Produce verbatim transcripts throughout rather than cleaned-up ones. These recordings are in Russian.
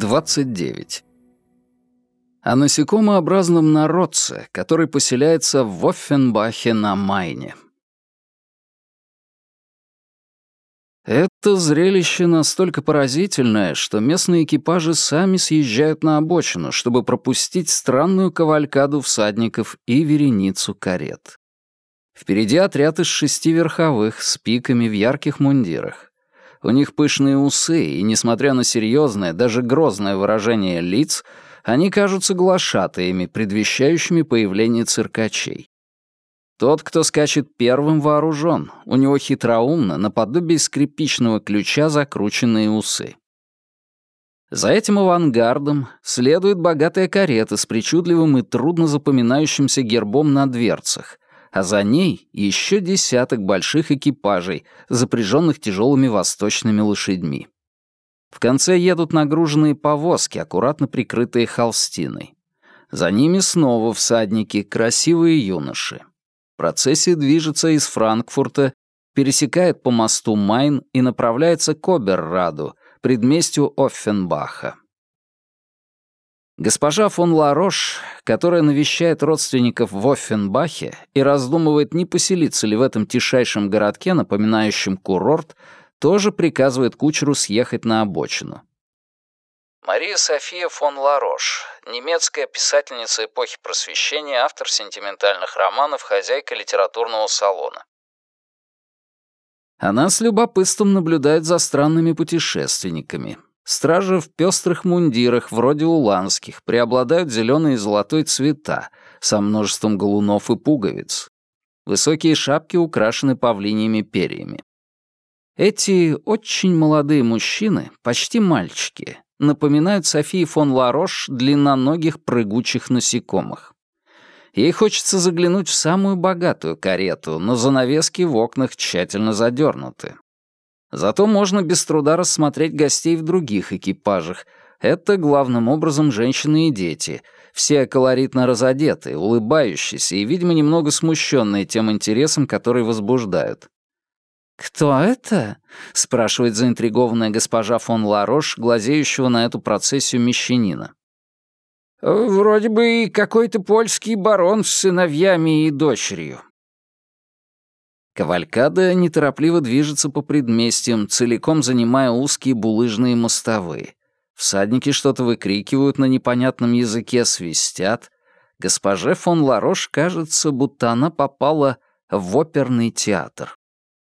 двадцать девять. О насекомообразном народце, который поселяется в Оффенбахе на Майне. Это зрелище настолько поразительное, что местные экипажи сами съезжают на обочину, чтобы пропустить странную кавалькаду всадников и вереницу карет. Впереди отряд из шести верховых с пиками в ярких мундирах. У них пышные усы, и, несмотря на серьезное, даже грозное выражение лиц, они кажутся глашатаями, предвещающими появление циркачей. Тот, кто скачет первым, вооружен. У него хитроумно, наподобие скрипичного ключа, закрученные усы. За этим авангардом следует богатая карета с причудливым и трудно запоминающимся гербом на дверцах, а за ней еще десяток больших экипажей, запряженных тяжелыми восточными лошадьми. В конце едут нагруженные повозки, аккуратно прикрытые холстиной. За ними снова всадники, красивые юноши. Процессия движется из Франкфурта, пересекает по мосту Майн и направляется к Оберраду, предместью Оффенбаха. Госпожа фон Ларош, которая навещает родственников в Оффенбахе и раздумывает, не поселиться ли в этом тишайшем городке, напоминающем курорт, тоже приказывает кучеру съехать на обочину. Мария София фон Ларош, немецкая писательница эпохи Просвещения, автор сентиментальных романов, хозяйка литературного салона. Она с любопытством наблюдает за странными путешественниками. Стражи в пестрых мундирах, вроде уланских, преобладают зеленый и золотой цвета, со множеством галунов и пуговиц. Высокие шапки украшены павлиньими перьями. Эти очень молодые мужчины, почти мальчики, напоминают Софии фон Ларош длинноногих прыгучих насекомых. Ей хочется заглянуть в самую богатую карету, но занавески в окнах тщательно задернуты. Зато можно без труда рассмотреть гостей в других экипажах. Это главным образом женщины и дети, все колоритно разодетые, улыбающиеся и, видимо, немного смущенные тем интересом, который возбуждают. «Кто это?» — спрашивает заинтригованная госпожа фон Ларош, глазеющего на эту процессию мещанина. «Вроде бы какой-то польский барон с сыновьями и дочерью». Кавалькада неторопливо движется по предместьям, целиком занимая узкие булыжные мостовые. Всадники что-то выкрикивают на непонятном языке, свистят. Госпоже фон Ларош кажется, будто она попала в оперный театр.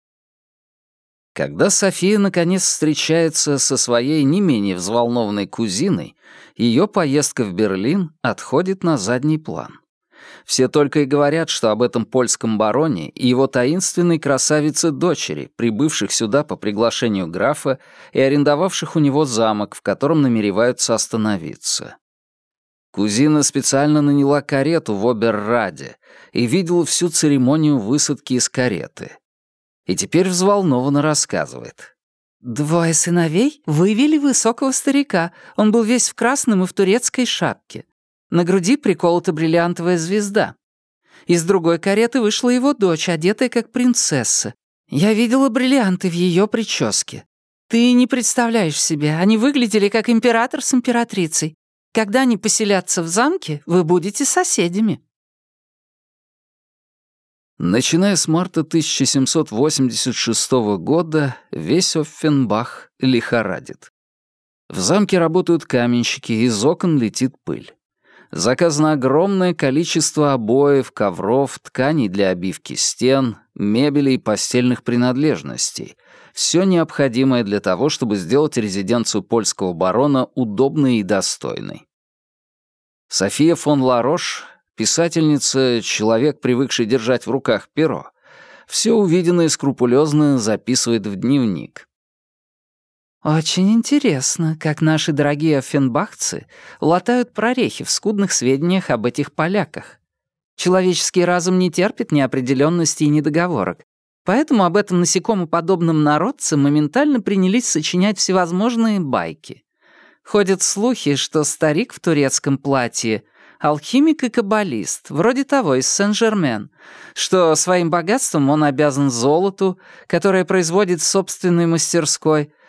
Когда София наконец встречается со своей не менее взволнованной кузиной, ее поездка в Берлин отходит на задний план. Все только и говорят, что об этом польском бароне и его таинственной красавице-дочери, прибывших сюда по приглашению графа и арендовавших у него замок, в котором намереваются остановиться. Кузина специально наняла карету в Оберраде и видела всю церемонию высадки из кареты. И теперь взволнованно рассказывает. «Двое сыновей вывели высокого старика. Он был весь в красном и в турецкой шапке. На груди приколота бриллиантовая звезда. Из другой кареты вышла его дочь, одетая как принцесса. Я видела бриллианты в ее прическе. Ты не представляешь себе, они выглядели как император с императрицей. Когда они поселятся в замке, вы будете соседями». Начиная с марта тысяча семьсот восемьдесят шестого года весь Оффенбах лихорадит. В замке работают каменщики, из окон летит пыль. Заказано огромное количество обоев, ковров, тканей для обивки стен, мебели и постельных принадлежностей. Все необходимое для того, чтобы сделать резиденцию польского барона удобной и достойной. София фон Ларош, писательница, человек, привыкший держать в руках перо, все увиденное скрупулезно записывает в дневник. «Очень интересно, как наши дорогие оффенбахцы латают прорехи в скудных сведениях об этих поляках. Человеческий разум не терпит неопределенности и недоговорок, поэтому об этом насекомоподобном народце моментально принялись сочинять всевозможные байки. Ходят слухи, что старик в турецком платье — алхимик и каббалист, вроде того из Сен-Жермен, что своим богатством он обязан золоту, которое производит в собственной мастерской,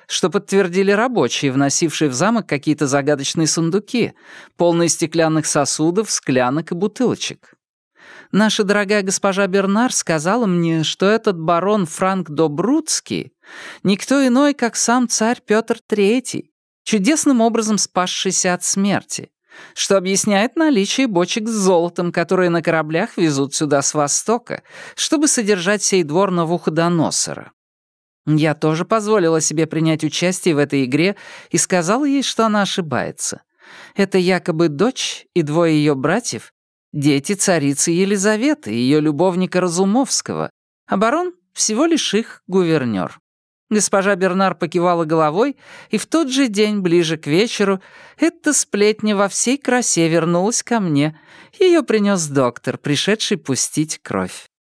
что подтвердили рабочие, вносившие в замок какие-то загадочные сундуки, полные стеклянных сосудов, склянок и бутылочек. Наша дорогая госпожа Бернар сказала мне, что этот барон Франк Добрудский — никто иной, как сам царь Петр Третий, чудесным образом спасшийся от смерти, что объясняет наличие бочек с золотом, которые на кораблях везут сюда с Востока, чтобы содержать сей двор Навуходоносора. Я тоже позволила себе принять участие в этой игре и сказала ей, что она ошибается. Это якобы дочь и двое ее братьев — дети царицы Елизаветы и ее любовника Разумовского, а барон — всего лишь их гувернёр. Госпожа Бернар покивала головой, и в тот же день, ближе к вечеру, эта сплетня во всей красе вернулась ко мне. Ее принес доктор, пришедший пустить кровь.